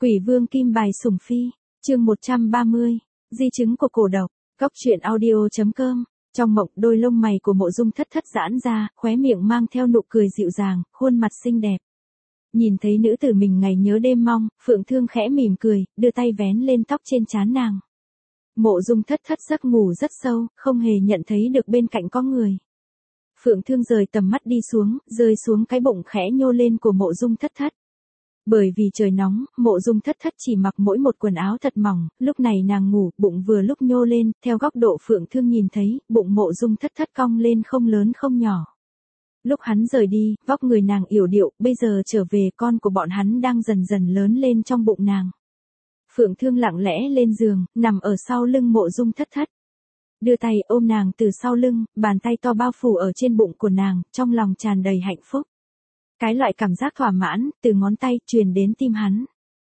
Quỷ vương kim bài sủng phi, chương 130, di chứng của cổ độc, Cóc truyện audio.com. Trong mộng, đôi lông mày của Mộ Dung Thất Thất giãn ra, khóe miệng mang theo nụ cười dịu dàng, khuôn mặt xinh đẹp. Nhìn thấy nữ tử mình ngày nhớ đêm mong, Phượng Thương khẽ mỉm cười, đưa tay vén lên tóc trên trán nàng. Mộ Dung Thất Thất giấc ngủ rất sâu, không hề nhận thấy được bên cạnh có người. Phượng Thương rời tầm mắt đi xuống, rơi xuống cái bụng khẽ nhô lên của Mộ Dung Thất Thất. Bởi vì trời nóng, Mộ Dung Thất Thất chỉ mặc mỗi một quần áo thật mỏng, lúc này nàng ngủ, bụng vừa lúc nhô lên, theo góc độ Phượng Thương nhìn thấy, bụng Mộ Dung Thất Thất cong lên không lớn không nhỏ. Lúc hắn rời đi, vóc người nàng yểu điệu, bây giờ trở về con của bọn hắn đang dần dần lớn lên trong bụng nàng. Phượng Thương lặng lẽ lên giường, nằm ở sau lưng Mộ Dung Thất Thất. Đưa tay ôm nàng từ sau lưng, bàn tay to bao phủ ở trên bụng của nàng, trong lòng tràn đầy hạnh phúc. Cái loại cảm giác thỏa mãn, từ ngón tay, truyền đến tim hắn.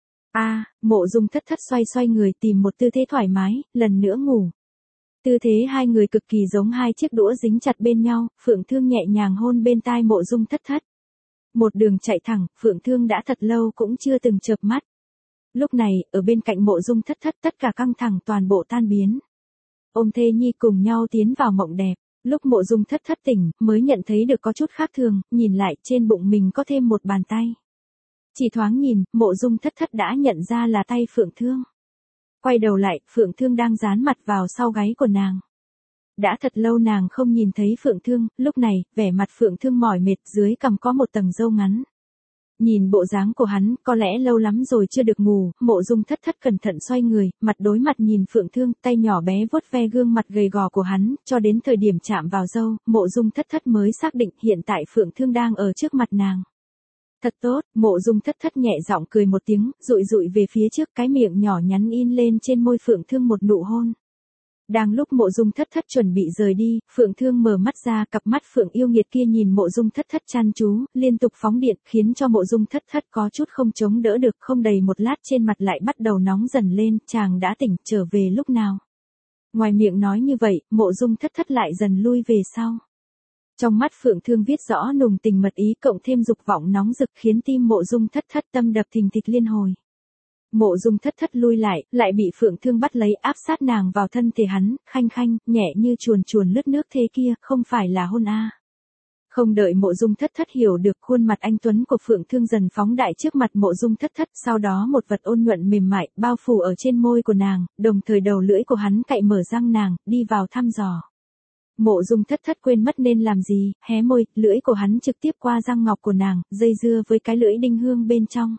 Mộ Dung Thất Thất xoay xoay người tìm một tư thế thoải mái, lần nữa ngủ. Tư thế hai người cực kỳ giống hai chiếc đũa dính chặt bên nhau, Phượng Thương nhẹ nhàng hôn bên tai Mộ Dung Thất Thất. Một đường chạy thẳng, Phượng Thương đã thật lâu cũng chưa từng chợp mắt. Lúc này, ở bên cạnh Mộ Dung Thất Thất tất cả căng thẳng toàn bộ tan biến. Ôm thê nhi cùng nhau tiến vào mộng đẹp. Lúc Mộ Dung Thất Thất tỉnh, mới nhận thấy được có chút khác thường, nhìn lại trên bụng mình có thêm một bàn tay. Chỉ thoáng nhìn, Mộ Dung Thất Thất đã nhận ra là tay Phượng Thương. Quay đầu lại, Phượng Thương đang dán mặt vào sau gáy của nàng. Đã thật lâu nàng không nhìn thấy Phượng Thương, lúc này, vẻ mặt Phượng Thương mỏi mệt, dưới cằm có một tầng râu ngắn. Nhìn bộ dáng của hắn, có lẽ lâu lắm rồi chưa được ngủ, Mộ Dung Thất Thất cẩn thận xoay người, mặt đối mặt nhìn Phượng Thương, tay nhỏ bé vuốt ve gương mặt gầy gò của hắn, cho đến thời điểm chạm vào râu, Mộ Dung Thất Thất mới xác định hiện tại Phượng Thương đang ở trước mặt nàng. Thật tốt, Mộ Dung Thất Thất nhẹ giọng cười một tiếng, dụi dụi về phía trước, cái miệng nhỏ nhắn in lên trên môi Phượng Thương một nụ hôn. Đang lúc Mộ Dung Thất Thất chuẩn bị rời đi, Phượng Thương mở mắt ra, cặp mắt Phượng yêu nghiệt kia nhìn Mộ Dung Thất Thất chăm chú, liên tục phóng điện, khiến cho Mộ Dung Thất Thất có chút không chống đỡ được, không đầy một lát trên mặt lại bắt đầu nóng dần lên, chàng đã tỉnh, trở về lúc nào. Ngoài miệng nói như vậy, Mộ Dung Thất Thất lại dần lui về sau. Trong mắt Phượng Thương viết rõ nùng tình mật ý cộng thêm dục vọng nóng rực khiến tim Mộ Dung Thất Thất tâm đập thình thịch liên hồi. Mộ Dung Thất Thất lui lại bị Phượng Thương bắt lấy áp sát nàng vào thân thể hắn, khanh khanh, nhẹ như chuồn chuồn lướt nước thế kia, không phải là hôn a. Không đợi Mộ Dung Thất Thất hiểu được, khuôn mặt anh tuấn của Phượng Thương dần phóng đại trước mặt Mộ Dung Thất Thất, sau đó một vật ôn nhuận mềm mại, bao phủ ở trên môi của nàng, đồng thời đầu lưỡi của hắn cạy mở răng nàng, đi vào thăm dò. Mộ Dung Thất Thất quên mất nên làm gì, hé môi, lưỡi của hắn trực tiếp qua răng ngọc của nàng, dây dưa với cái lưỡi đinh hương bên trong.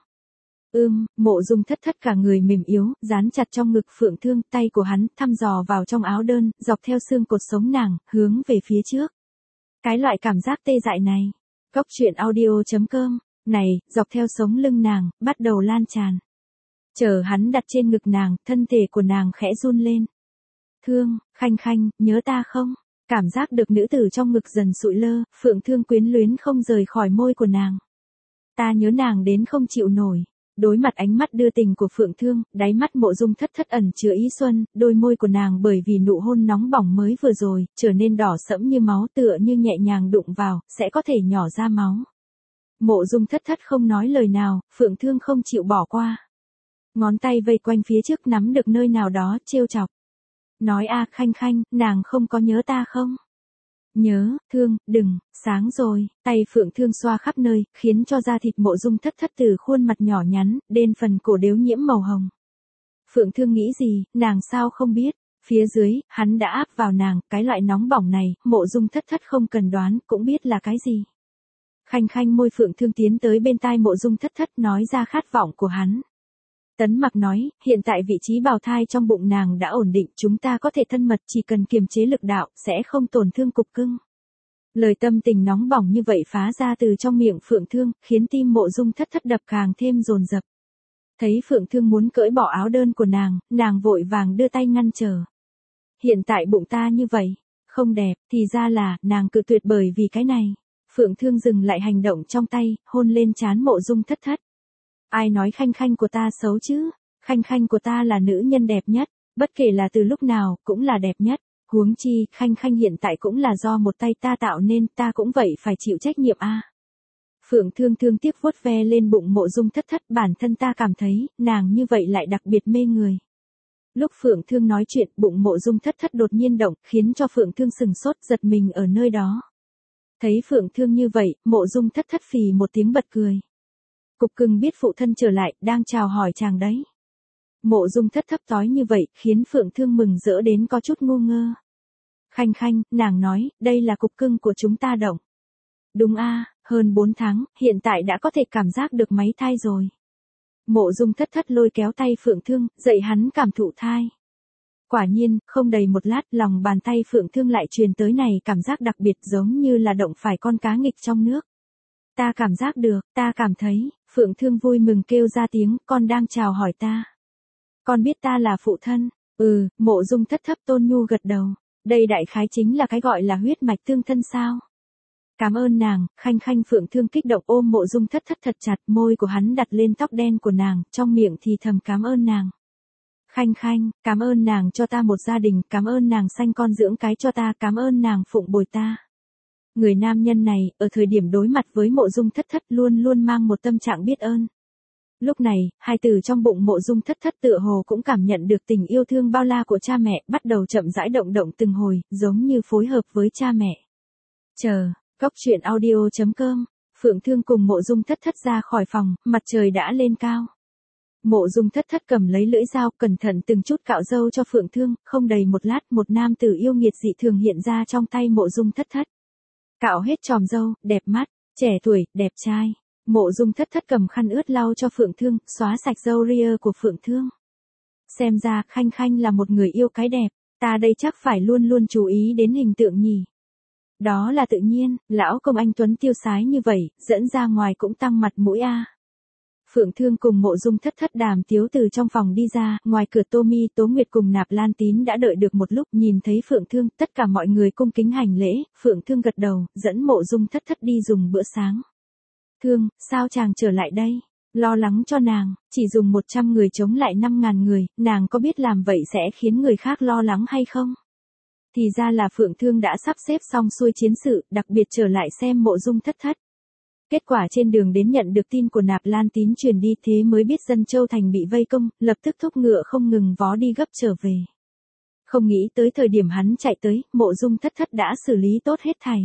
Mộ Dung Thất Thất cả người mềm yếu, dán chặt trong ngực Phượng Thương, tay của hắn thăm dò vào trong áo đơn, dọc theo xương cột sống nàng, hướng về phía trước. Cái loại cảm giác tê dại này, Cóc truyện audio.com, này, dọc theo sống lưng nàng, bắt đầu lan tràn. Chờ hắn đặt trên ngực nàng, thân thể của nàng khẽ run lên. Thương, khanh khanh, nhớ ta không? Cảm giác được nữ tử trong ngực dần sụi lơ, Phượng Thương quyến luyến không rời khỏi môi của nàng. Ta nhớ nàng đến không chịu nổi. Đối mặt ánh mắt đưa tình của Phượng Thương, đáy mắt Mộ Dung Thất Thất ẩn chứa ý xuân, đôi môi của nàng bởi vì nụ hôn nóng bỏng mới vừa rồi, trở nên đỏ sẫm như máu, tựa như nhẹ nhàng đụng vào, sẽ có thể nhỏ ra máu. Mộ Dung Thất Thất không nói lời nào, Phượng Thương không chịu bỏ qua. Ngón tay vây quanh phía trước nắm được nơi nào đó, trêu chọc. Nói khanh khanh, nàng không có nhớ ta không? Nhớ, Thương, đừng, sáng rồi, tay Phượng Thương xoa khắp nơi, khiến cho da thịt Mộ Dung Thất Thất từ khuôn mặt nhỏ nhắn, đến phần cổ đếu nhiễm màu hồng. Phượng Thương nghĩ gì, nàng sao không biết, phía dưới, hắn đã áp vào nàng, cái loại nóng bỏng này, Mộ Dung Thất Thất không cần đoán, cũng biết là cái gì. Khanh khanh môi Phượng Thương tiến tới bên tai Mộ Dung Thất Thất nói ra khát vọng của hắn. Tấn Mặc nói, hiện tại vị trí bào thai trong bụng nàng đã ổn định, chúng ta có thể thân mật, chỉ cần kiềm chế lực đạo, sẽ không tổn thương cục cưng. Lời tâm tình nóng bỏng như vậy phá ra từ trong miệng Phượng Thương, khiến tim Mộ Dung Thất Thất đập càng thêm dồn dập. Thấy Phượng Thương muốn cởi bỏ áo đơn của nàng vội vàng đưa tay ngăn trở. Hiện tại bụng ta như vậy, không đẹp, thì ra là, nàng cự tuyệt bởi vì cái này. Phượng Thương dừng lại hành động trong tay, hôn lên trán Mộ Dung Thất Thất. Ai nói khanh khanh của ta xấu chứ? Khanh khanh của ta là nữ nhân đẹp nhất, bất kể là từ lúc nào, cũng là đẹp nhất. Huống chi, khanh khanh hiện tại cũng là do một tay ta tạo nên, ta cũng vậy phải chịu trách nhiệm a. Phượng Thương thương tiếc vuốt ve lên bụng Mộ Dung Thất Thất, bản thân ta cảm thấy, nàng như vậy lại đặc biệt mê người. Lúc Phượng Thương nói chuyện, bụng Mộ Dung Thất Thất đột nhiên động, khiến cho Phượng Thương sừng sốt, giật mình ở nơi đó. Thấy Phượng Thương như vậy, Mộ Dung Thất Thất phì một tiếng bật cười. Cục cưng biết phụ thân trở lại, đang chào hỏi chàng đấy. Mộ Dung Thất Thất tối như vậy, khiến Phượng Thương mừng rỡ đến có chút ngu ngơ. Khanh khanh, nàng nói, đây là cục cưng của chúng ta động. Đúng a, hơn 4 tháng, hiện tại đã có thể cảm giác được máy thai rồi. Mộ Dung Thất Thất lôi kéo tay Phượng Thương, dạy hắn cảm thụ thai. Quả nhiên, không đầy một lát, lòng bàn tay Phượng Thương lại truyền tới này cảm giác đặc biệt giống như là động phải con cá nghịch trong nước. Ta cảm giác được, ta cảm thấy, Phượng Thương vui mừng kêu ra tiếng, con đang chào hỏi ta. Con biết ta là phụ thân, Mộ Dung Thất Thất tôn nhu gật đầu. Đây đại khái chính là cái gọi là huyết mạch tương thân sao. Cảm ơn nàng, khanh khanh. Phượng Thương kích động ôm Mộ Dung Thất Thất thật chặt, môi của hắn đặt lên tóc đen của nàng, trong miệng thì thầm cảm ơn nàng. Khanh khanh, cảm ơn nàng cho ta một gia đình, cảm ơn nàng sanh con dưỡng cái cho ta, cảm ơn nàng phụng bồi ta. Người nam nhân này, ở thời điểm đối mặt với Mộ Dung Thất Thất luôn luôn mang một tâm trạng biết ơn. Lúc này, hai từ trong bụng Mộ Dung Thất Thất tựa hồ cũng cảm nhận được tình yêu thương bao la của cha mẹ, bắt đầu chậm rãi động động từng hồi, giống như phối hợp với cha mẹ. Chờ, Cốc Truyện Audio.com, Phượng Thương cùng Mộ Dung Thất Thất ra khỏi phòng, mặt trời đã lên cao. Mộ Dung Thất Thất cầm lấy lưỡi dao, cẩn thận từng chút cạo râu cho Phượng Thương, không đầy một lát, một nam tử yêu nghiệt dị thường hiện ra trong tay Mộ Dung Thất Thất. Cạo hết chòm râu, đẹp mắt, trẻ tuổi, đẹp trai. Mộ Dung Thất Thất cầm khăn ướt lau cho Phượng Thương, xóa sạch râu ria của Phượng Thương. Xem ra, khanh khanh là một người yêu cái đẹp, ta đây chắc phải luôn luôn chú ý đến hình tượng nhỉ. Đó là tự nhiên, lão công anh tuấn tiêu sái như vậy, dẫn ra ngoài cũng tăng mặt mũi a. Phượng Thương cùng Mộ Dung Thất Thất đàm tiếu từ trong phòng đi ra, ngoài cửa Tô Mi, Tố Nguyệt cùng Nạp Lan Tín đã đợi được một lúc, nhìn thấy Phượng Thương, tất cả mọi người cung kính hành lễ, Phượng Thương gật đầu, dẫn Mộ Dung Thất Thất đi dùng bữa sáng. Thương, sao chàng trở lại đây? Lo lắng cho nàng, chỉ dùng 100 người chống lại 5.000 người, nàng có biết làm vậy sẽ khiến người khác lo lắng hay không? Thì ra là Phượng Thương đã sắp xếp xong xuôi chiến sự, đặc biệt trở lại xem Mộ Dung Thất Thất. Kết quả trên đường đến nhận được tin của Nạp Lan Tín truyền đi, thế mới biết Dân Châu Thành bị vây công, lập tức thúc ngựa không ngừng vó đi gấp trở về. Không nghĩ tới thời điểm hắn chạy tới, Mộ Dung Thất Thất đã xử lý tốt hết thảy.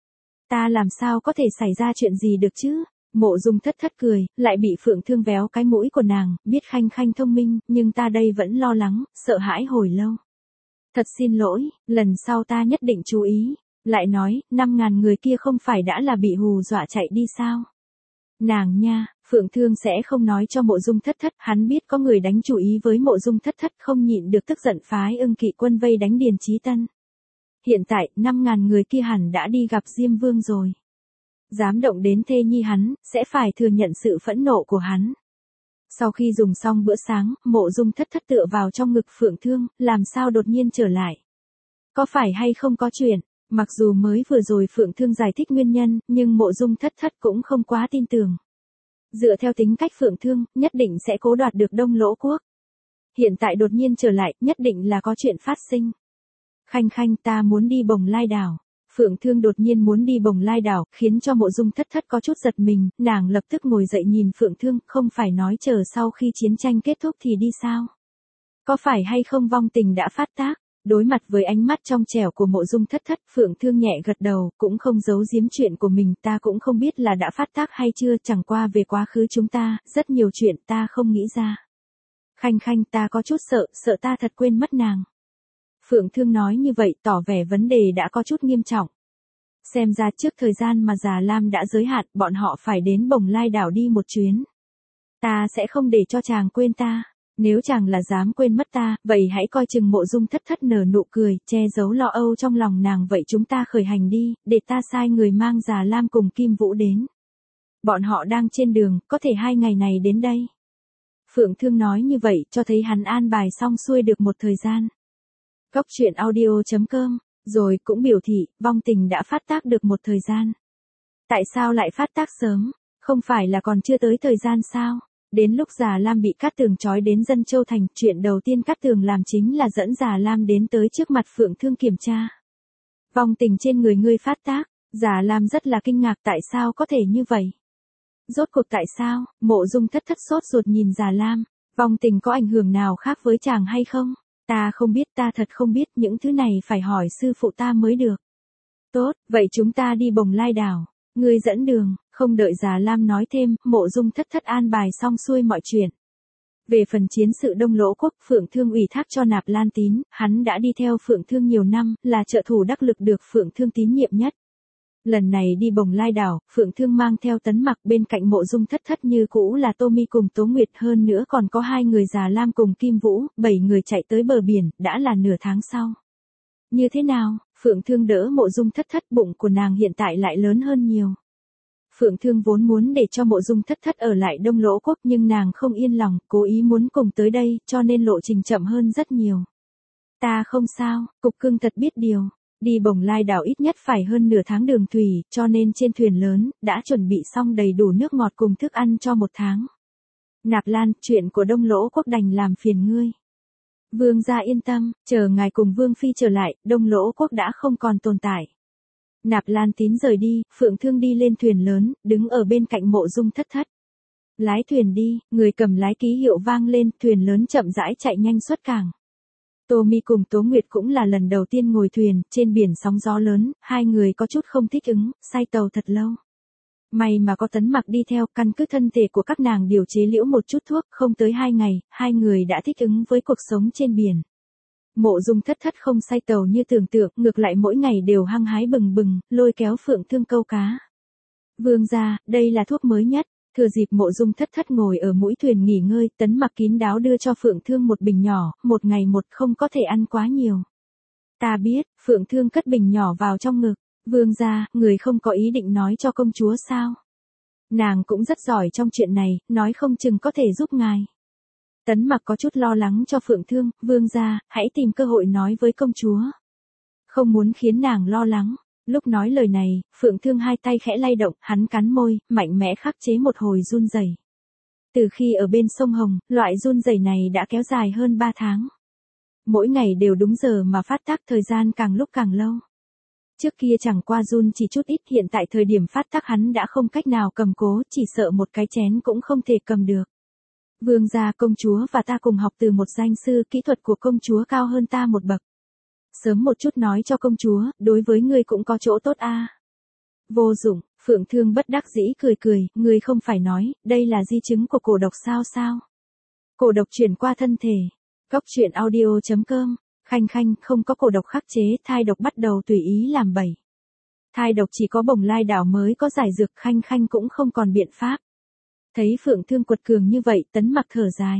Ta làm sao có thể xảy ra chuyện gì được chứ? Mộ Dung Thất Thất cười, lại bị Phượng Thương véo cái mũi của nàng, biết khanh khanh thông minh, nhưng ta đây vẫn lo lắng, sợ hãi hồi lâu. Thật xin lỗi, lần sau ta nhất định chú ý. Lại nói, 5.000 người kia không phải đã là bị hù dọa chạy đi sao? Nàng nha, Phượng Thương sẽ không nói cho Mộ Dung Thất Thất, hắn biết có người đánh chủ ý với Mộ Dung Thất Thất, không nhịn được tức giận phái Ưng Kỵ quân vây đánh Điền Chí Tân. Hiện tại, 5.000 người kia hẳn đã đi gặp Diêm Vương rồi. Dám động đến thê nhi hắn, sẽ phải thừa nhận sự phẫn nộ của hắn. Sau khi dùng xong bữa sáng, Mộ Dung Thất Thất tựa vào trong ngực Phượng Thương, làm sao đột nhiên trở lại? Có phải hay không có chuyện? Mặc dù mới vừa rồi Phượng Thương giải thích nguyên nhân, nhưng Mộ Dung Thất Thất cũng không quá tin tưởng. Dựa theo tính cách Phượng Thương, nhất định sẽ cố đoạt được Đông Lỗ Quốc. Hiện tại đột nhiên trở lại, nhất định là có chuyện phát sinh. Khanh khanh, ta muốn đi Bồng Lai đảo. Phượng Thương đột nhiên muốn đi Bồng Lai đảo, khiến cho Mộ Dung Thất Thất có chút giật mình, nàng lập tức ngồi dậy nhìn Phượng Thương, không phải nói chờ sau khi chiến tranh kết thúc thì đi sao? Có phải hay không vong tình đã phát tác? Đối mặt với ánh mắt trong trẻo của Mộ Dung Thất Thất, Phượng Thương nhẹ gật đầu, cũng không giấu giếm chuyện của mình, ta cũng không biết là đã phát tác hay chưa, chẳng qua về quá khứ chúng ta, rất nhiều chuyện ta không nghĩ ra. Khanh khanh, ta có chút sợ ta thật quên mất nàng. Phượng Thương nói như vậy, tỏ vẻ vấn đề đã có chút nghiêm trọng. Xem ra trước thời gian mà Già Lam đã giới hạn, bọn họ phải đến Bồng Lai đảo đi một chuyến. Ta sẽ không để cho chàng quên ta. Nếu chàng là dám quên mất ta, vậy hãy coi chừng. Mộ Dung Thất Thất nở nụ cười, che giấu lo âu trong lòng nàng. Vậy chúng ta khởi hành đi, để ta sai người mang Già Lam cùng Kim Vũ đến. Bọn họ đang trên đường, có thể 2 ngày này đến đây. Phượng Thương nói như vậy, cho thấy hắn an bài xong xuôi được một thời gian. Cốc Truyện Audio.com, rồi cũng biểu thị, vong tình đã phát tác được một thời gian. Tại sao lại phát tác sớm? Không phải là còn chưa tới thời gian sao? Đến lúc Già Lam bị Cát Tường trói đến Dân Châu Thành, chuyện đầu tiên Cát Tường làm chính là dẫn Già Lam đến tới trước mặt Phượng Thương kiểm tra. Vong tình trên người ngươi phát tác, Già Lam rất là kinh ngạc, tại sao có thể như vậy? Rốt cuộc tại sao? Mộ Dung Thất Thất sốt ruột nhìn Già Lam. Vong tình có ảnh hưởng nào khác với chàng hay không? Ta không biết, ta thật không biết, những thứ này phải hỏi sư phụ ta mới được. Tốt, vậy chúng ta đi Bồng Lai đảo. Ngươi dẫn đường. Không đợi Già Lam nói thêm, Mộ Dung Thất Thất an bài xong xuôi mọi chuyện. Về phần chiến sự Đông Lỗ quốc, Phượng Thương ủy thác cho Nạp Lan Tín, hắn đã đi theo Phượng Thương nhiều năm, là trợ thủ đắc lực được Phượng Thương tín nhiệm nhất. Lần này đi Bồng Lai đảo, Phượng Thương mang theo Tấn Mặc, bên cạnh Mộ Dung Thất Thất như cũ là Tô Mi cùng Tố Nguyệt, hơn nữa còn có 2 người Già Lam cùng Kim Vũ, 7 người chạy tới bờ biển, đã là nửa tháng sau. Như thế nào? Phượng Thương đỡ Mộ Dung Thất Thất, bụng của nàng hiện tại lại lớn hơn nhiều. Phượng Thương vốn muốn để cho Mộ Dung Thất Thất ở lại Đông Lỗ quốc, nhưng nàng không yên lòng, cố ý muốn cùng tới đây, cho nên lộ trình chậm hơn rất nhiều. Ta không sao, Cục Cưng thật biết điều. Đi Bồng Lai đảo ít nhất phải hơn nửa tháng đường thủy, cho nên trên thuyền lớn, đã chuẩn bị xong đầy đủ nước ngọt cùng thức ăn cho 1 tháng. Nạp Lan, chuyện của Đông Lỗ quốc đành làm phiền ngươi. Vương gia yên tâm, chờ ngài cùng Vương Phi trở lại, Đông Lỗ quốc đã không còn tồn tại. Nạp Lan Tín rời đi, Phượng Thương đi lên thuyền lớn, đứng ở bên cạnh Mộ Dung Thất Thất. Lái thuyền đi, người cầm lái ký hiệu vang lên, thuyền lớn chậm rãi chạy nhanh xuất cảng. Tô Mi cùng Tố Nguyệt cũng là lần đầu tiên ngồi thuyền, trên biển sóng gió lớn, 2 người có chút không thích ứng, say tàu thật lâu. May mà có Tấn Mặc đi theo, căn cứ thân thể của các nàng điều chế liễu một chút thuốc, không tới 2 ngày, 2 người đã thích ứng với cuộc sống trên biển. Mộ Dung Thất Thất không say tàu như tưởng tượng, ngược lại mỗi ngày đều hăng hái bừng bừng, lôi kéo Phượng Thương câu cá. Vương gia, đây là thuốc mới nhất. Thừa dịp Mộ Dung Thất Thất ngồi ở mũi thuyền nghỉ ngơi, Tấn Mặc kín đáo đưa cho Phượng Thương một bình nhỏ, một ngày một, không có thể ăn quá nhiều. Ta biết. Phượng Thương cất bình nhỏ vào trong ngực. Vương gia, người không có ý định nói cho công chúa sao? Nàng cũng rất giỏi trong chuyện này, nói không chừng có thể giúp ngài. Tấn Mặc có chút lo lắng cho Phượng Thương, vương gia, hãy tìm cơ hội nói với công chúa. Không muốn khiến nàng lo lắng. Lúc nói lời này, Phượng Thương 2 tay khẽ lay động, hắn cắn môi, mạnh mẽ khắc chế một hồi run rẩy. Từ khi ở bên sông Hồng, loại run rẩy này đã kéo dài hơn 3 tháng. Mỗi ngày đều đúng giờ mà phát tác, thời gian càng lúc càng lâu. Trước kia chẳng qua run chỉ chút ít, hiện tại thời điểm phát tác hắn đã không cách nào cầm cố, chỉ sợ một cái chén cũng không thể cầm được. Vương gia, công chúa và ta cùng học từ một danh sư, kỹ thuật của công chúa cao hơn ta một bậc. Sớm một chút nói cho công chúa, đối với ngươi cũng có chỗ tốt a. Vô dụng, Phượng Thương bất đắc dĩ cười cười, ngươi không phải nói, đây là di chứng của cổ độc sao? Cổ độc chuyển qua thân thể. Cóc truyện audio.com, Khanh Khanh, không có cổ độc khắc chế, thai độc bắt đầu tùy ý làm bậy. Thai độc chỉ có Bồng Lai đảo mới có giải dược, Khanh Khanh cũng không còn biện pháp. Thấy Phượng Thương quật cường như vậy, Tấn Mặc thở dài.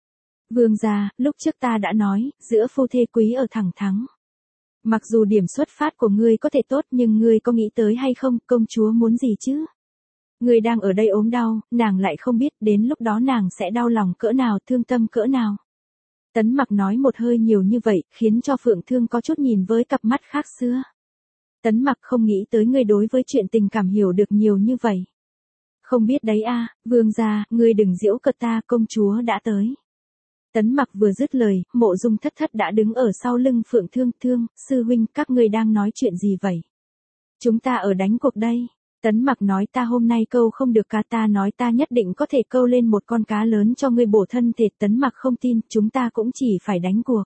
Vương gia, lúc trước ta đã nói, giữa phu thê quý ở thẳng thắng. Mặc dù điểm xuất phát của ngươi có thể tốt, nhưng ngươi có nghĩ tới hay không, công chúa muốn gì chứ? Ngươi đang ở đây ốm đau, nàng lại không biết, đến lúc đó nàng sẽ đau lòng cỡ nào, thương tâm cỡ nào. Tấn Mặc nói một hơi nhiều như vậy, khiến cho Phượng Thương có chút nhìn với cặp mắt khác xưa. Tấn Mặc không nghĩ tới ngươi đối với chuyện tình cảm hiểu được nhiều như vậy. Không biết đấy a, vương gia, ngươi đừng giễu cợt ta, công chúa đã tới. Tấn Mặc vừa dứt lời, Mộ Dung Thất Thất đã đứng ở sau lưng Phượng Thương. Thương, sư huynh, các ngươi đang nói chuyện gì vậy? Chúng ta ở đánh cuộc đây. Tấn Mặc nói, ta hôm nay câu không được cá, ta nói ta nhất định có thể câu lên một con cá lớn cho ngươi bổ thân thể. Tấn Mặc không tin, chúng ta cũng chỉ phải đánh cuộc.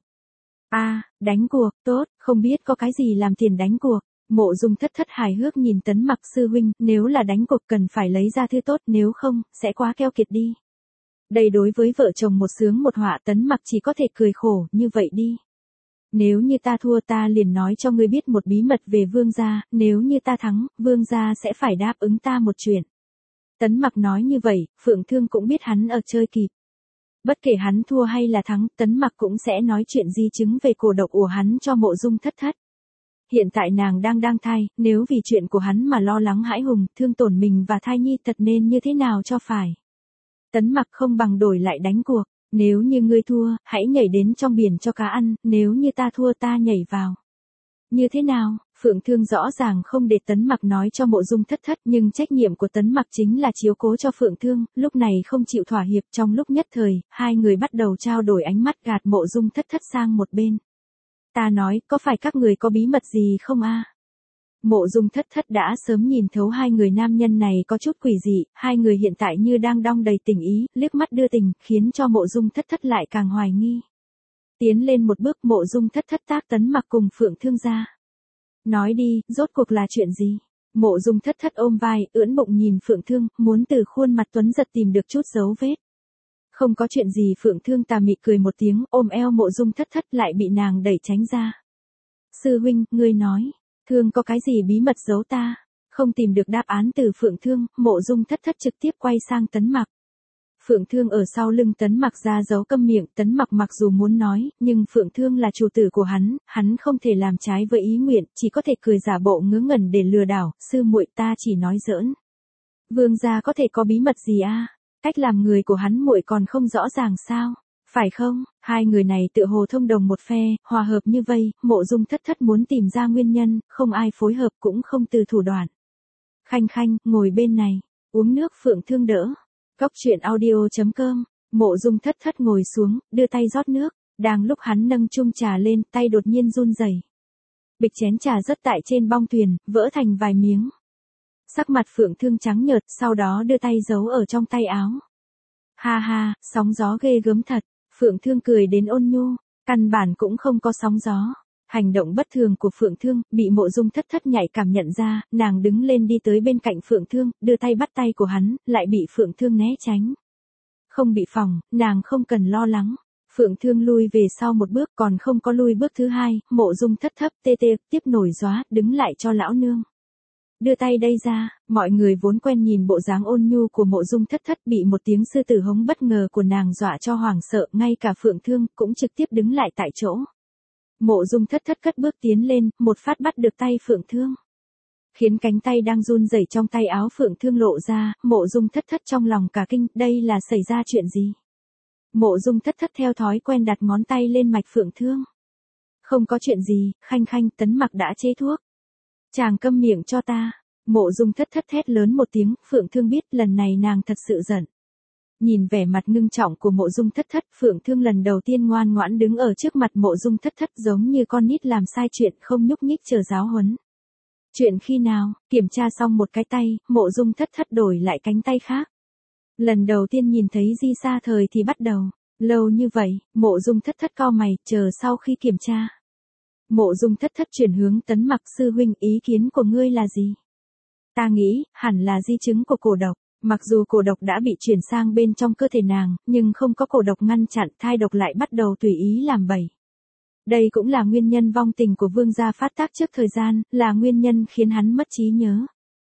Đánh cuộc, tốt, không biết có cái gì làm tiền đánh cuộc. Mộ Dung Thất Thất hài hước nhìn Tấn Mặc, sư huynh, nếu là đánh cuộc cần phải lấy ra thứ tốt, nếu không, sẽ quá keo kiệt đi. Đây đối với vợ chồng một sướng một họa, Tấn Mặc chỉ có thể cười khổ, như vậy đi. Nếu như ta thua, ta liền nói cho ngươi biết một bí mật về vương gia, nếu như ta thắng, vương gia sẽ phải đáp ứng ta một chuyện. Tấn Mặc nói như vậy, Phượng Thương cũng biết hắn ở chơi kịp. Bất kể hắn thua hay là thắng, Tấn Mặc cũng sẽ nói chuyện di chứng về cổ độc của hắn cho Mộ Dung Thất Thất. Hiện tại nàng đang thai, nếu vì chuyện của hắn mà lo lắng hãi hùng, thương tổn mình và thai nhi, thật nên như thế nào cho phải. Tấn Mặc không bằng đổi lại đánh cuộc, nếu như ngươi thua, hãy nhảy đến trong biển cho cá ăn, nếu như ta thua ta nhảy vào. Như thế nào? Phượng Thương rõ ràng không để Tấn Mặc nói cho Mộ Dung Thất Thất, nhưng trách nhiệm của Tấn Mặc chính là chiếu cố cho Phượng Thương, lúc này không chịu thỏa hiệp, trong lúc nhất thời, 2 người bắt đầu trao đổi ánh mắt, gạt Mộ Dung Thất Thất sang một bên. Ta nói, có phải các người có bí mật gì không a? Mộ Dung Thất Thất đã sớm nhìn thấu hai người nam nhân này có chút quỷ dị, hai người hiện tại như đang đong đầy tình ý, liếc mắt đưa tình, khiến cho Mộ Dung Thất Thất lại càng hoài nghi. Tiến lên một bước, Mộ Dung Thất Thất tác Tấn Mặc cùng Phượng Thương ra. Nói đi, rốt cuộc là chuyện gì? Mộ Dung Thất Thất ôm vai, ưỡn bụng nhìn Phượng Thương, muốn từ khuôn mặt tuấn giật tìm được chút dấu vết. Không có chuyện gì. Phượng Thương tà mị cười một tiếng, ôm eo Mộ Dung Thất Thất lại bị nàng đẩy tránh ra. Sư huynh, ngươi nói, Thương có cái gì bí mật giấu ta? Không tìm được đáp án từ Phượng Thương, Mộ Dung Thất Thất trực tiếp quay sang Tấn Mặc. Phượng Thương ở sau lưng Tấn Mặc ra giấu câm miệng, Tấn Mặc mặc dù muốn nói, nhưng Phượng Thương là chủ tử của hắn không thể làm trái với ý nguyện, chỉ có thể cười giả bộ ngớ ngẩn để lừa đảo, sư muội ta chỉ nói giỡn. Vương gia có thể có bí mật gì a? Cách làm người của hắn muội còn không rõ ràng sao? Phải không? Hai người này tựa hồ thông đồng một phe, hòa hợp như vây, Mộ Dung Thất Thất muốn tìm ra nguyên nhân, không ai phối hợp cũng không từ thủ đoạn. Khanh khanh, ngồi bên này, uống nước. Phượng Thương đỡ. Góc truyện audio.com, Mộ Dung Thất Thất ngồi xuống, đưa tay rót nước, đang lúc hắn nâng chung trà lên, tay đột nhiên run rẩy. Bịch chén trà rớt tại trên bong thuyền, vỡ thành vài miếng. Sắc mặt Phượng Thương trắng nhợt, sau đó đưa tay giấu ở trong tay áo. Ha ha, sóng gió ghê gớm thật. Phượng Thương cười đến ôn nhu, căn bản cũng không có sóng gió. Hành động bất thường của Phượng Thương bị Mộ Dung Thất Thất nhạy cảm nhận ra, nàng đứng lên đi tới bên cạnh Phượng Thương, đưa tay bắt tay của hắn, lại bị Phượng Thương né tránh. Không bị phỏng, nàng không cần lo lắng. Phượng Thương lui về sau một bước, còn không có lui bước thứ hai, Mộ Dung Thất Thất tê tê tiếp nổi gió, đứng lại cho lão nương. Đưa tay đây ra. Mọi người vốn quen nhìn bộ dáng ôn nhu của Mộ Dung Thất Thất bị một tiếng sư tử hống bất ngờ của nàng dọa cho hoảng sợ, ngay cả Phượng Thương cũng trực tiếp đứng lại tại chỗ. Mộ Dung Thất Thất cất bước tiến lên, một phát bắt được tay Phượng Thương. Khiến cánh tay đang run rẩy trong tay áo Phượng Thương lộ ra, Mộ Dung Thất Thất trong lòng cả kinh, đây là xảy ra chuyện gì? Mộ Dung Thất Thất theo thói quen đặt ngón tay lên mạch Phượng Thương. Không có chuyện gì, khanh khanh, Tấn Mặc đã chế thuốc. Chàng câm miệng cho ta. Mộ Dung Thất Thất thét lớn một tiếng, Phượng Thương biết lần này nàng thật sự giận. Nhìn vẻ mặt ngưng trọng của Mộ Dung Thất Thất, Phượng Thương lần đầu tiên ngoan ngoãn đứng ở trước mặt Mộ Dung Thất Thất giống như con nít làm sai chuyện không nhúc nhích chờ giáo huấn. Chuyện khi nào? Kiểm tra xong một cái tay, Mộ Dung Thất Thất đổi lại cánh tay khác. Lần đầu tiên nhìn thấy Di Sa Thời thì bắt đầu. Lâu như vậy, Mộ Dung Thất Thất cau mày, chờ sau khi kiểm tra. Mộ Dung Thất Thất chuyển hướng Tấn Mặc, sư huynh, ý kiến của ngươi là gì? Ta nghĩ, hẳn là di chứng của cổ độc. Mặc dù cổ độc đã bị chuyển sang bên trong cơ thể nàng, nhưng không có cổ độc ngăn chặn, thai độc lại bắt đầu tùy ý làm bậy. Đây cũng là nguyên nhân vong tình của vương gia phát tác trước thời gian, là nguyên nhân khiến hắn mất trí nhớ.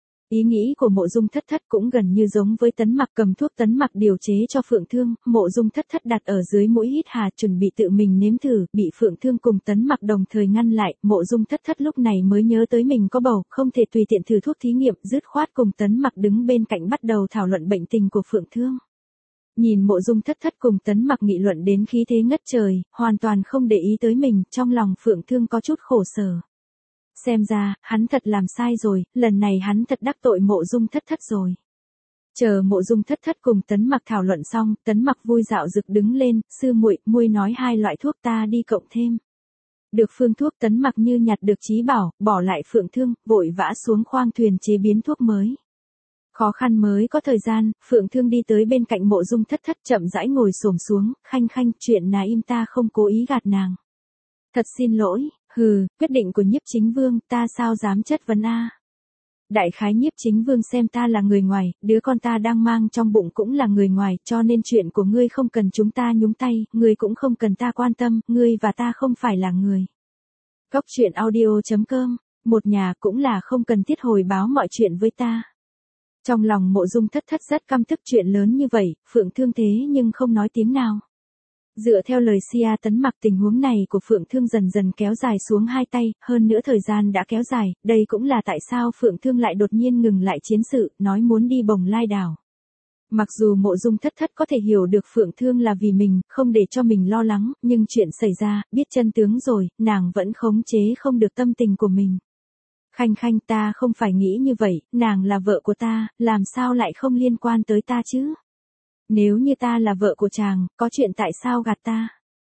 Ý nghĩ của Mộ Dung Thất Thất cũng gần như giống với Tấn Mặc. Cầm thuốc Tấn Mặc điều chế cho Phượng Thương, Mộ Dung Thất Thất đặt ở dưới mũi hít hà, chuẩn bị tự mình nếm thử, bị Phượng Thương cùng Tấn Mặc đồng thời ngăn lại. Mộ Dung Thất Thất lúc này mới nhớ tới mình có bầu, không thể tùy tiện thử thuốc thí nghiệm, dứt khoát cùng Tấn Mặc đứng bên cạnh bắt đầu thảo luận bệnh tình của Phượng Thương. Nhìn Mộ Dung Thất Thất cùng Tấn Mặc nghị luận đến khí thế ngất trời, hoàn toàn không để ý tới mình, trong lòng Phượng Thương có chút khổ sở. Xem ra, hắn thật làm sai rồi, lần này hắn thật đắc tội Mộ Dung Thất Thất rồi. Chờ Mộ Dung Thất Thất cùng Tấn Mặc thảo luận xong, Tấn Mặc vui dạo rực đứng lên, sư muội, muội nói 2 loại thuốc ta đi cộng thêm. Được phương thuốc. Tấn Mặc như nhặt được trí bảo, bỏ lại Phượng Thương, vội vã xuống khoang thuyền chế biến thuốc mới. Khó khăn mới có thời gian, Phượng Thương đi tới bên cạnh Mộ Dung Thất Thất chậm rãi ngồi xổm xuống, khanh khanh, chuyện là im ta không cố ý gạt nàng. Thật xin lỗi. Hừ, quyết định của Nhiếp Chính Vương, ta sao dám chất vấn a? Đại khái Nhiếp Chính Vương xem ta là người ngoài, đứa con ta đang mang trong bụng cũng là người ngoài, cho nên chuyện của ngươi không cần chúng ta nhúng tay, ngươi cũng không cần ta quan tâm, ngươi và ta không phải là người. Góc truyện audio.com, một nhà cũng là không cần thiết hồi báo mọi chuyện với ta. Trong lòng Mộ Dung Thất Thất rất căm tức chuyện lớn như vậy, Phượng Thương thế nhưng không nói tiếng nào. Dựa theo lời Sia Tấn Mặc, tình huống này của Phượng Thương dần dần kéo dài xuống 2 tay, hơn nữa thời gian đã kéo dài, đây cũng là tại sao Phượng Thương lại đột nhiên ngừng lại chiến sự, nói muốn đi Bồng Lai đảo. Mặc dù Mộ Dung Thất Thất có thể hiểu được Phượng Thương là vì mình, không để cho mình lo lắng, nhưng chuyện xảy ra, biết chân tướng rồi, nàng vẫn khống chế không được tâm tình của mình. Khanh khanh, ta không phải nghĩ như vậy, nàng là vợ của ta, làm sao lại không liên quan tới ta chứ? Nếu như ta là vợ của chàng, có chuyện tại sao gạt ta?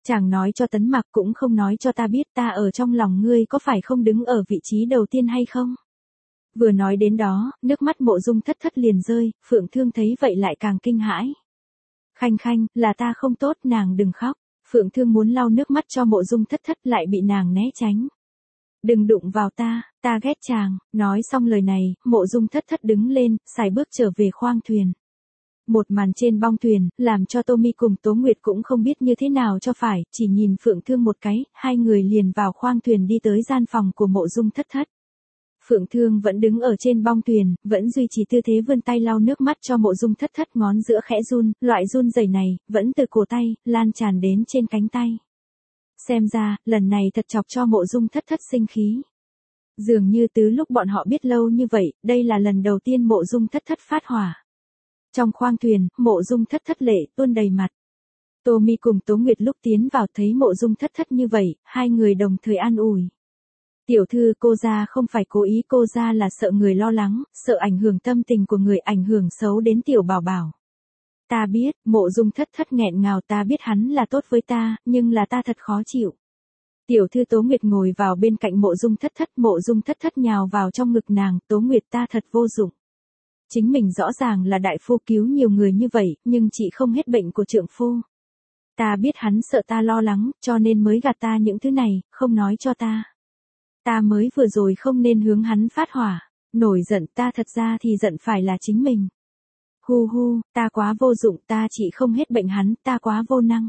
Chàng nói cho Tấn Mặc cũng không nói cho ta biết ta ở trong lòng ngươi có phải không đứng ở vị trí đầu tiên hay không? Vừa nói đến đó, nước mắt Mộ Dung Thất Thất liền rơi, Phượng Thương thấy vậy lại càng kinh hãi. Khanh khanh, là ta không tốt, nàng đừng khóc. Phượng Thương muốn lau nước mắt cho Mộ Dung Thất Thất lại bị nàng né tránh. Đừng đụng vào ta ghét chàng. Nói xong lời này, Mộ Dung Thất Thất đứng lên, sải bước trở về khoang thuyền. Một màn trên bong thuyền, làm cho Tommy cùng Tố Nguyệt cũng không biết như thế nào cho phải, chỉ nhìn Phượng Thương một cái, hai người liền vào khoang thuyền đi tới gian phòng của Mộ Dung Thất Thất. Phượng Thương vẫn đứng ở trên bong thuyền, vẫn duy trì tư thế vươn tay lau nước mắt cho Mộ Dung Thất Thất, ngón giữa khẽ run, loại run rẩy này, vẫn từ cổ tay, lan tràn đến trên cánh tay. Xem ra, lần này thật chọc cho Mộ Dung Thất Thất sinh khí. Dường như từ lúc bọn họ biết lâu như vậy, đây là lần đầu tiên Mộ Dung Thất Thất phát hỏa. Trong khoang thuyền, Mộ Dung Thất Thất lệ tuôn đầy mặt. Tommy cùng Tố Nguyệt lúc tiến vào thấy Mộ Dung Thất Thất như vậy, hai người đồng thời an ủi. Tiểu thư, cô ra không phải cố ý, cô ra là sợ người lo lắng, sợ ảnh hưởng tâm tình của người, ảnh hưởng xấu đến tiểu bảo bảo. Ta biết, Mộ Dung Thất Thất nghẹn ngào, ta biết hắn là tốt với ta, nhưng là ta thật khó chịu. Tiểu thư Tố Nguyệt ngồi vào bên cạnh Mộ Dung Thất Thất nhào vào trong ngực nàng, Tố Nguyệt ta thật vô dụng. Chính mình rõ ràng là đại phu cứu nhiều người như vậy, nhưng chị không hết bệnh của trượng phu. Ta biết hắn sợ ta lo lắng, cho nên mới gạt ta những thứ này, không nói cho ta. Ta mới vừa rồi không nên hướng hắn phát hỏa, nổi giận, ta thật ra thì giận phải là chính mình. Hu hu, ta quá vô dụng, ta chỉ không hết bệnh hắn, ta quá vô năng.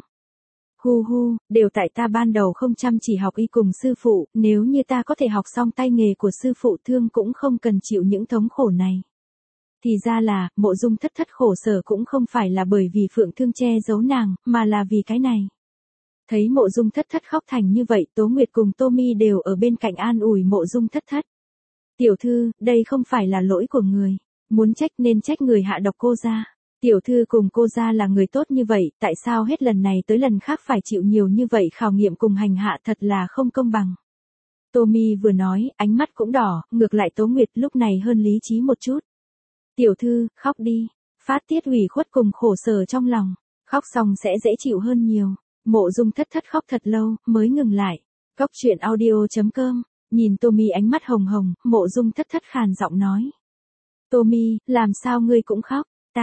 Hu hu, đều tại ta ban đầu không chăm chỉ học y cùng sư phụ, nếu như ta có thể học xong tay nghề của sư phụ Thương cũng không cần chịu những thống khổ này. Thì ra là, Mộ Dung Thất Thất khổ sở cũng không phải là bởi vì Phượng Thương che giấu nàng, mà là vì cái này. Thấy Mộ Dung Thất Thất khóc thành như vậy, Tố Nguyệt cùng Tommy đều ở bên cạnh an ủi Mộ Dung Thất Thất. Tiểu thư, đây không phải là lỗi của người. Muốn trách nên trách người hạ độc cô gia. Tiểu thư cùng cô gia là người tốt như vậy, tại sao hết lần này tới lần khác phải chịu nhiều như vậy khảo nghiệm cùng hành hạ, thật là không công bằng. Tommy vừa nói, ánh mắt cũng đỏ, ngược lại Tố Nguyệt lúc này hơn lý trí một chút. Tiểu thư, khóc đi, phát tiết ủy khuất cùng khổ sở trong lòng, khóc xong sẽ dễ chịu hơn nhiều. Mộ Dung Thất Thất khóc thật lâu, mới ngừng lại. Góc truyện audio.com, nhìn Tommy ánh mắt hồng hồng, Mộ Dung Thất Thất khàn giọng nói. Tommy, làm sao ngươi cũng khóc?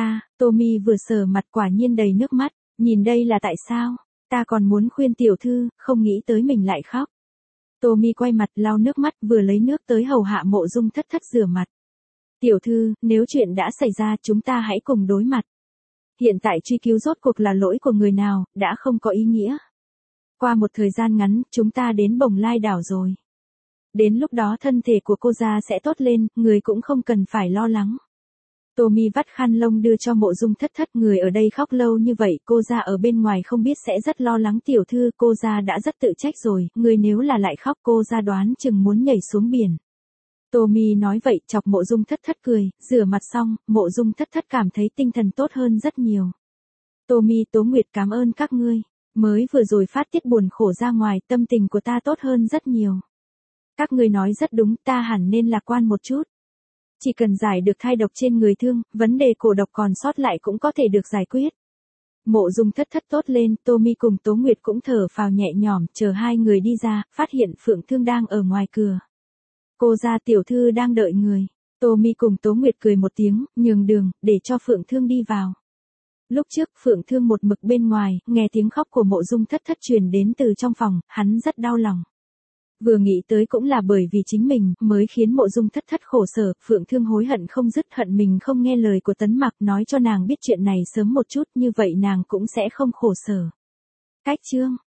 Tommy vừa sờ mặt quả nhiên đầy nước mắt, nhìn đây là tại sao? Ta còn muốn khuyên tiểu thư, không nghĩ tới mình lại khóc. Tommy quay mặt lau nước mắt vừa lấy nước tới hầu hạ Mộ Dung Thất Thất rửa mặt. Tiểu thư, nếu chuyện đã xảy ra chúng ta hãy cùng đối mặt. Hiện tại truy cứu rốt cuộc là lỗi của người nào, đã không có ý nghĩa. Qua một thời gian ngắn, chúng ta đến Bồng Lai đảo rồi. Đến lúc đó thân thể của cô gia sẽ tốt lên, người cũng không cần phải lo lắng. Tommy vắt khăn lông đưa cho Mộ Dung Thất Thất, người ở đây khóc lâu như vậy, cô gia ở bên ngoài không biết sẽ rất lo lắng. Tiểu thư, cô gia đã rất tự trách rồi, người nếu là lại khóc cô gia đoán chừng muốn nhảy xuống biển. Tommy nói vậy chọc Mộ Dung Thất Thất cười, rửa mặt xong, Mộ Dung Thất Thất cảm thấy tinh thần tốt hơn rất nhiều. Tommy, Tố Nguyệt cảm ơn các ngươi, mới vừa rồi phát tiết buồn khổ ra ngoài, tâm tình của ta tốt hơn rất nhiều. Các ngươi nói rất đúng, ta hẳn nên lạc quan một chút. Chỉ cần giải được thai độc trên người Thương, vấn đề cổ độc còn sót lại cũng có thể được giải quyết. Mộ Dung Thất Thất tốt lên, Tommy cùng Tố Nguyệt cũng thở phào nhẹ nhõm, chờ hai người đi ra, phát hiện Phượng Thương đang ở ngoài cửa. Cô gia tiểu thư đang đợi người. Tommy cùng Tố Nguyệt cười một tiếng, nhường đường, để cho Phượng Thương đi vào. Lúc trước, Phượng Thương một mực bên ngoài, nghe tiếng khóc của Mộ Dung Thất Thất truyền đến từ trong phòng, hắn rất đau lòng. Vừa nghĩ tới cũng là bởi vì chính mình, mới khiến Mộ Dung Thất Thất khổ sở, Phượng Thương hối hận không dứt, hận mình không nghe lời của Tấn Mặc, nói cho nàng biết chuyện này sớm một chút, như vậy nàng cũng sẽ không khổ sở. Cách chương